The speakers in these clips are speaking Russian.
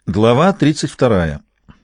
Глава 32.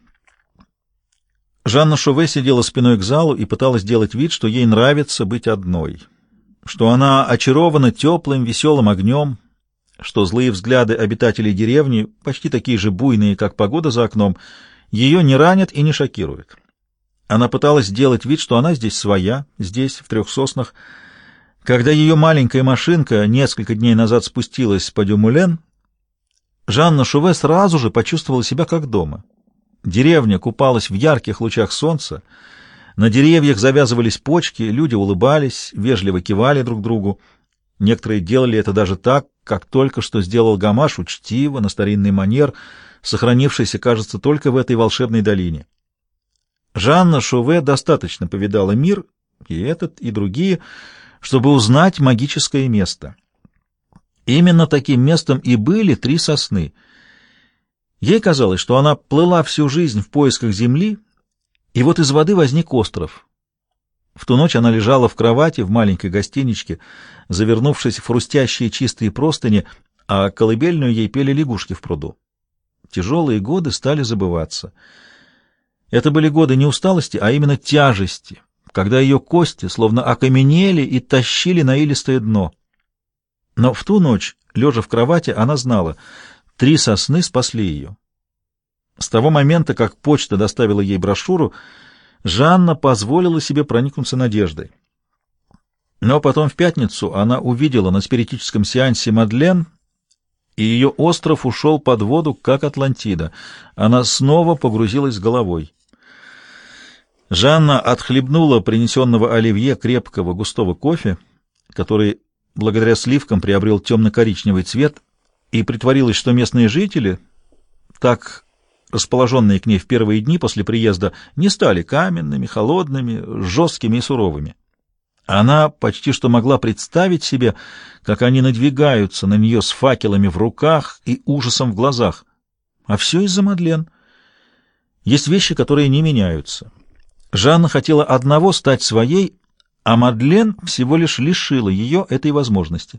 Жанна Шове сидела спиной к залу и пыталась делать вид, что ей нравится быть одной, что она очарована теплым, веселым огнем, что злые взгляды обитателей деревни, почти такие же буйные, как погода за окном, ее не ранят и не шокируют. Она пыталась сделать вид, что она здесь своя, здесь, в Трех Соснах. Когда ее маленькая машинка несколько дней назад спустилась по Дюмулен, Жанна Шове сразу же почувствовала себя как дома. Деревня купалась в ярких лучах солнца, на деревьях завязывались почки, люди улыбались, вежливо кивали друг другу. Некоторые делали это даже так, как только что сделал Гамаш, учтиво, на старинный манер, сохранившийся, кажется, только в этой волшебной долине. Жанна Шове достаточно повидала мир, и этот, и другие, чтобы узнать магическое место. Именно таким местом и были Три Сосны. Ей казалось, что она плыла всю жизнь в поисках земли, и вот из воды возник остров. В ту ночь она лежала в кровати в маленькой гостиничке, завернувшись в хрустящие чистые простыни, а колыбельную ей пели лягушки в пруду. Тяжелые годы стали забываться. Это были годы не усталости, а именно тяжести, когда ее кости словно окаменели и тащили на илистое дно. Но в ту ночь, лежа в кровати, она знала, Три Сосны спасли ее. С того момента, как почта доставила ей брошюру, Жанна позволила себе проникнуться надеждой. Но потом в пятницу она увидела на спиритическом сеансе Мадлен, и ее остров ушел под воду, как Атлантида. Она снова погрузилась с головой. Жанна отхлебнула принесенного Оливье крепкого густого кофе, который благодаря сливкам приобрел темно-коричневый цвет, и притворилась, что местные жители, так расположенные к ней в первые дни после приезда, не стали каменными, холодными, жесткими и суровыми. Она почти что могла представить себе, как они надвигаются на нее с факелами в руках и ужасом в глазах. А все из-за Мадлен. Есть вещи, которые не меняются. Жанна хотела одного — стать своей, а Мадлен всего лишь лишила ее этой возможности.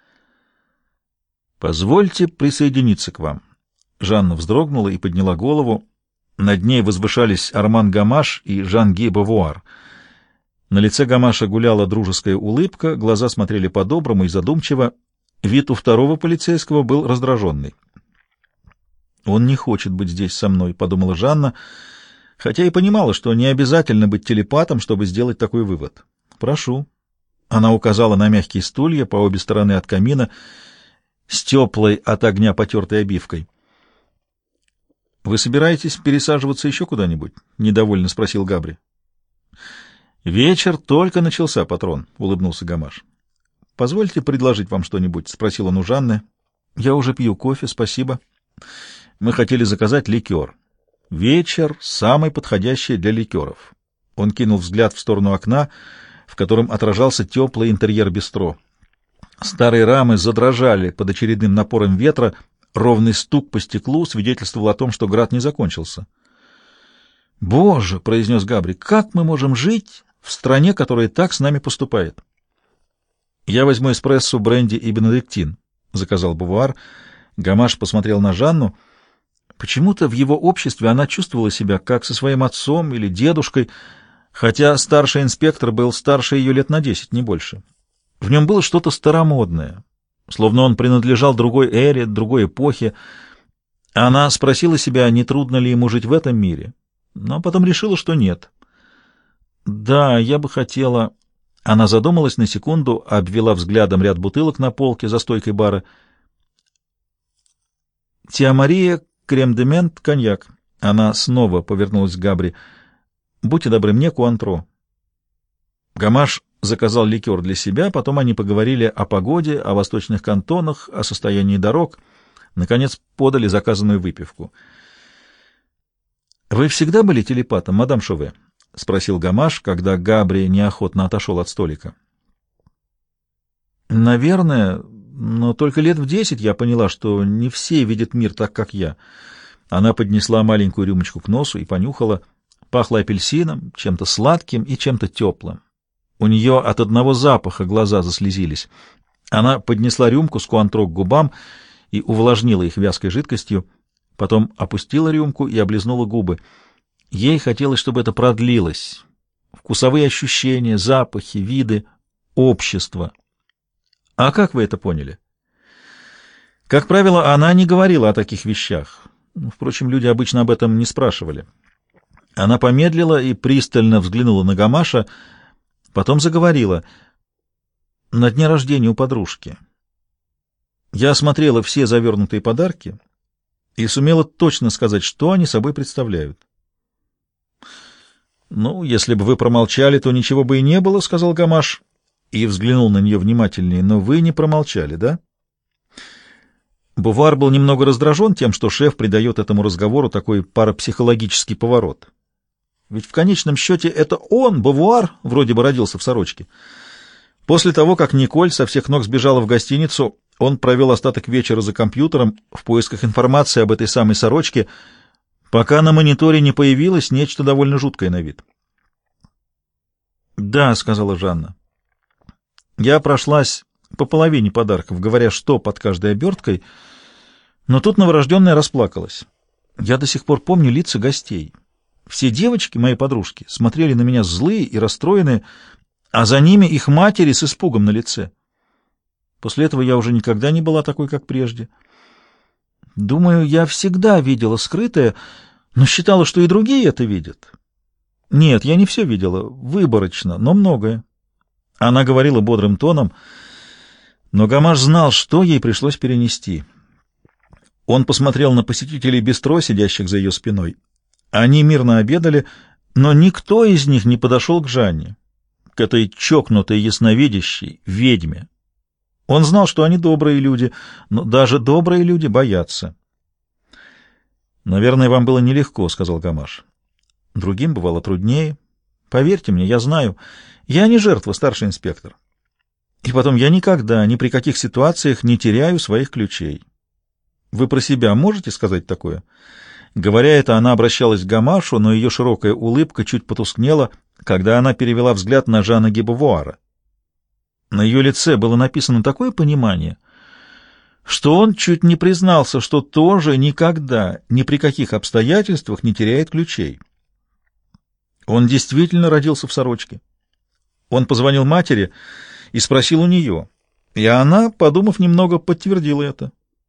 «Позвольте присоединиться к вам». Жанна вздрогнула и подняла голову. Над ней возвышались Арман Гамаш и Жан-Ги Бавуар. На лице Гамаша гуляла дружеская улыбка, глаза смотрели по-доброму и задумчиво. Вид у второго полицейского был раздраженный. «Он не хочет быть здесь со мной», — подумала Жанна, хотя и понимала, что не обязательно быть телепатом, чтобы сделать такой вывод. «Прошу». Она указала на мягкие стулья по обе стороны от камина с теплой от огня потертой обивкой. «Вы собираетесь пересаживаться еще куда-нибудь?» — недовольно спросил Габри. «Вечер только начался, патрон», — улыбнулся Гамаш. «Позвольте предложить вам что-нибудь?» — спросил он у Жанны. «Я уже пью кофе, спасибо. Мы хотели заказать ликер. Вечер самый подходящий для ликеров». Он кинул взгляд в сторону окна, в котором отражался теплый интерьер бистро. Старые рамы задрожали под очередным напором ветра, ровный стук по стеклу свидетельствовал о том, что град не закончился. «Боже!» — произнес Габри, — «как мы можем жить в стране, которая так с нами поступает?» «Я возьму эспрессо, бренди и бенедиктин», — заказал Бавуар. Гамаш посмотрел на Жанну. Почему-то в его обществе она чувствовала себя как со своим отцом или дедушкой, хотя старший инспектор был старше ее лет на 10, не больше. В нем было что-то старомодное, словно он принадлежал другой эре, другой эпохе. Она спросила себя, не трудно ли ему жить в этом мире, но потом решила, что нет. «Да, я бы хотела...» Она задумалась на секунду, обвела взглядом ряд бутылок на полке за стойкой бара. «Тиамария, крем-де-мент, коньяк». Она снова повернулась к Габри. «Будьте добры, мне куантро». Гамаш заказал ликер для себя, потом они поговорили о погоде, о восточных кантонах, о состоянии дорог. Наконец подали заказанную выпивку. «Вы всегда были телепатом, мадам Шове?» — спросил Гамаш, когда Габри неохотно отошел от столика. «Наверное, но только лет в 10 я поняла, что не все видят мир так, как я». Она поднесла маленькую рюмочку к носу и понюхала. Пахло апельсином, чем-то сладким и чем-то теплым. У нее от одного запаха глаза заслезились. Она поднесла рюмку с куантро к губам и увлажнила их вязкой жидкостью. Потом опустила рюмку и облизнула губы. Ей хотелось, чтобы это продлилось. Вкусовые ощущения, запахи, виды, общество. А как вы это поняли? Как правило, она не говорила о таких вещах. Впрочем, люди обычно об этом не спрашивали. Она помедлила и пристально взглянула на Гамаша, потом заговорила. На дне рождения у подружки. Я осмотрела все завернутые подарки и сумела точно сказать, что они собой представляют. «Ну, если бы вы промолчали, то ничего бы и не было», — сказал Гамаш и взглянул на нее внимательнее. «Но вы не промолчали, да?» Бувар был немного раздражен тем, что шеф придает этому разговору такой парапсихологический поворот. Ведь в конечном счете это он, Бувар, вроде бы родился в сорочке. После того, как Николь со всех ног сбежала в гостиницу, он провел остаток вечера за компьютером в поисках информации об этой самой сорочке, пока на мониторе не появилось нечто довольно жуткое на вид. «Да», — сказала Жанна. «Я прошлась по половине подарков, говоря, что под каждой оберткой, но тут новорожденная расплакалась. Я до сих пор помню лица гостей. Все девочки, мои подружки, смотрели на меня злые и расстроенные, а за ними их матери с испугом на лице. После этого я уже никогда не была такой, как прежде. Думаю, я всегда видела скрытое, но считала, что и другие это видят. Нет, я не все видела, выборочно, но многое». Она говорила бодрым тоном, но Гамаш знал, что ей пришлось перенести. Он посмотрел на посетителей бистро, сидящих за ее спиной. Они мирно обедали, но никто из них не подошел к Жанне, к этой чокнутой ясновидящей ведьме. Он знал, что они добрые люди, но даже добрые люди боятся. «Наверное, вам было нелегко», — сказал Гамаш. «Другим бывало труднее. Поверьте мне, я знаю. Я не жертва, старший инспектор. И потом, я никогда, ни при каких ситуациях не теряю своих ключей. Вы про себя можете сказать такое?» Говоря это, она обращалась к Гамашу, но ее широкая улыбка чуть потускнела, когда она перевела взгляд на Жана Гибовуара. На ее лице было написано такое понимание, что он чуть не признался, что тоже никогда, ни при каких обстоятельствах не теряет ключей. Он действительно родился в сорочке. Он позвонил матери и спросил у нее, и она, подумав немного, подтвердила это.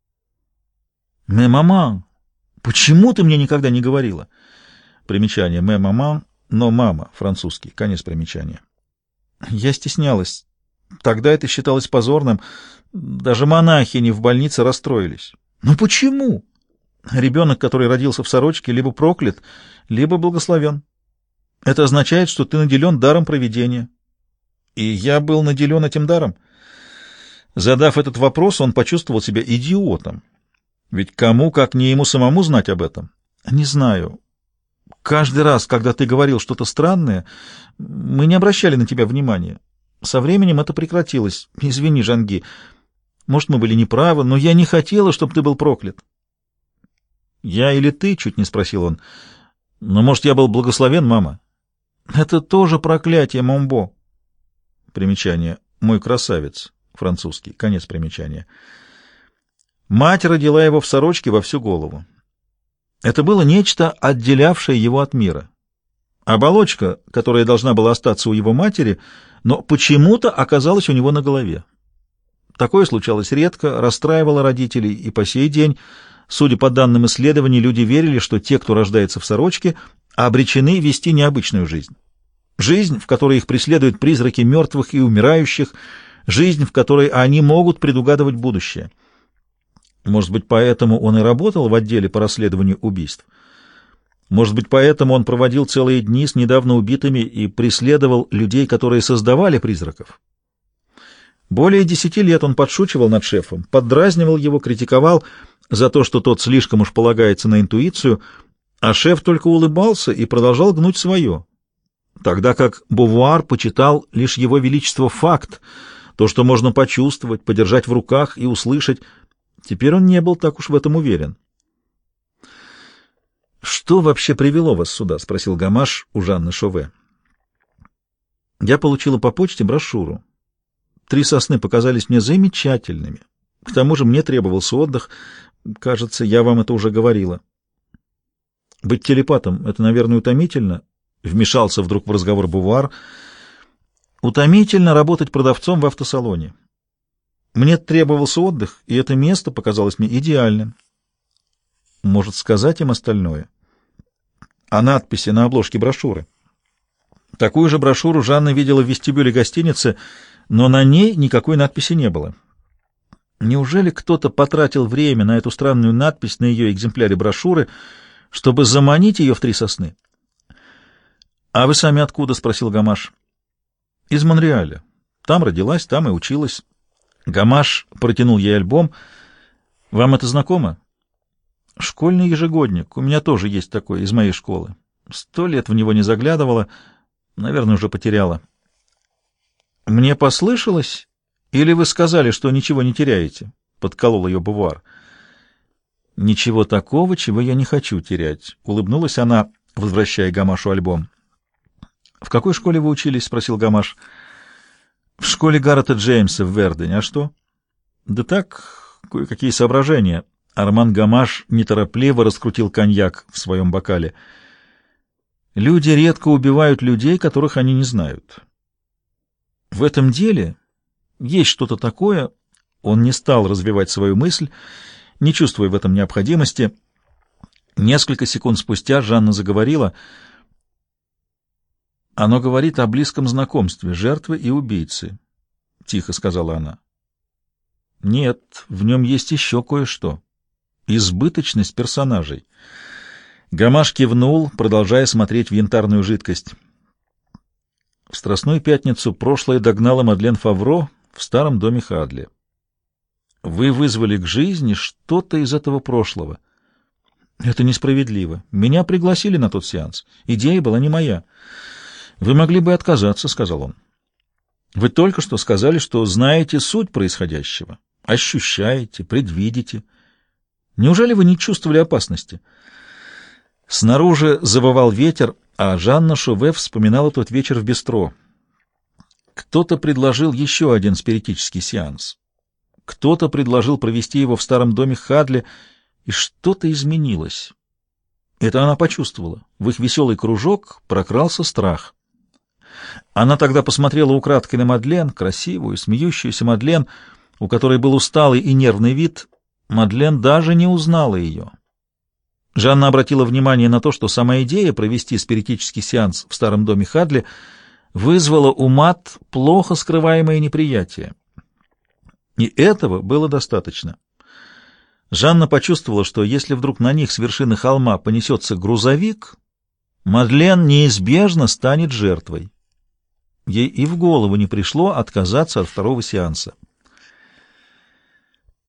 «Мэ мама, почему ты мне никогда не говорила?» Примечание «мэ мама», но «мама» французский, конец примечания. «Я стеснялась. Тогда это считалось позорным. Даже монахини в больнице расстроились». «Ну почему?» «Ребенок, который родился в сорочке, либо проклят, либо благословен. Это означает, что ты наделен даром провидения». И я был наделен этим даром. Задав этот вопрос, он почувствовал себя идиотом. Ведь кому, как не ему самому, знать об этом? Не знаю. Каждый раз, когда ты говорил что-то странное, мы не обращали на тебя внимания. Со временем это прекратилось. Извини, Жанги. Может, мы были неправы, но я не хотела, чтобы ты был проклят. «Я или ты?» — чуть не спросил он. «Но, может, я был благословен, мама?» «Это тоже проклятие, Момбо». Примечание. «Мой красавец». Французский. Конец примечания. Мать родила его в сорочке во всю голову. Это было нечто, отделявшее его от мира. Оболочка, которая должна была остаться у его матери, но почему-то оказалась у него на голове. Такое случалось редко, расстраивало родителей, и по сей день, судя по данным исследований, люди верили, что те, кто рождается в сорочке, обречены вести необычную жизнь. Жизнь, в которой их преследуют призраки мертвых и умирающих, жизнь, в которой они могут предугадывать будущее. Может быть, поэтому он и работал в отделе по расследованию убийств. Может быть, поэтому он проводил целые дни с недавно убитыми и преследовал людей, которые создавали призраков. Более 10 лет он подшучивал над шефом, поддразнивал его, критиковал за то, что тот слишком уж полагается на интуицию, а шеф только улыбался и продолжал гнуть свое. Тогда как Бувуар почитал лишь его величество факт, то, что можно почувствовать, подержать в руках и услышать. Теперь он не был так уж в этом уверен. «Что вообще привело вас сюда?» — спросил Гамаш у Жанны Шове. «Я получила по почте брошюру. 3 сосны показались мне замечательными. К тому же мне требовался отдых. Кажется, я вам это уже говорила. Быть телепатом — это, наверное, утомительно, — вмешался вдруг в разговор Бувуар. Утомительно работать продавцом в автосалоне. Мне требовался отдых, и это место показалось мне идеальным. Может, сказать им остальное? О надписи на обложке брошюры. Такую же брошюру Жанна видела в вестибюле гостиницы, но на ней никакой надписи не было. Неужели кто-то потратил время на эту странную надпись на ее экземпляре брошюры, чтобы заманить ее в Три Сосны? — А вы сами откуда? — спросил Гамаш. — Из Монреаля. Там родилась, там и училась. Гамаш протянул ей альбом. — Вам это знакомо? — Школьный ежегодник. У меня тоже есть такой, из моей школы. 100 лет в него не заглядывала, наверное, уже потеряла. — Мне послышалось? Или вы сказали, что ничего не теряете? — подколол ее Бувуар. — Ничего такого, чего я не хочу терять, — улыбнулась она, возвращая Гамашу альбом. — В какой школе вы учились? — спросил Гамаш. — В школе Гаррета Джеймса в Вердене. А что? — Да так, кое-какие соображения. Арман Гамаш неторопливо раскрутил коньяк в своем бокале. — Люди редко убивают людей, которых они не знают. В этом деле есть что-то такое. Он не стал развивать свою мысль, не чувствуя в этом необходимости. Несколько секунд спустя Жанна заговорила. «Оно говорит о близком знакомстве жертвы и убийцы», — тихо сказала она. «Нет, в нем есть еще кое-что. Избыточность персонажей». Гамаш кивнул, продолжая смотреть в янтарную жидкость. В Страстную пятницу прошлое догнало Мадлен Фавро в старом доме Хадли. Вы вызвали к жизни что-то из этого прошлого. Это несправедливо. Меня пригласили на тот сеанс. Идея была не моя. Вы могли бы отказаться, — сказал он. Вы только что сказали, что знаете суть происходящего, ощущаете, предвидите. Неужели вы не чувствовали опасности? Снаружи завывал ветер, а Жанна Шуве вспоминала тот вечер в бистро. Кто-то предложил еще один спиритический сеанс. Кто-то предложил провести его в старом доме Хадли, и что-то изменилось. Это она почувствовала. В их веселый кружок прокрался страх. Она тогда посмотрела украдкой на Мадлен, красивую, смеющуюся Мадлен, у которой был усталый и нервный вид. Мадлен даже не узнала ее. Жанна обратила внимание на то, что сама идея провести спиритический сеанс в старом доме Хадли вызвала у Мат плохо скрываемое неприятие. И этого было достаточно. Жанна почувствовала, что если вдруг на них с вершины холма понесется грузовик, Мадлен неизбежно станет жертвой. Ей и в голову не пришло отказаться от второго сеанса.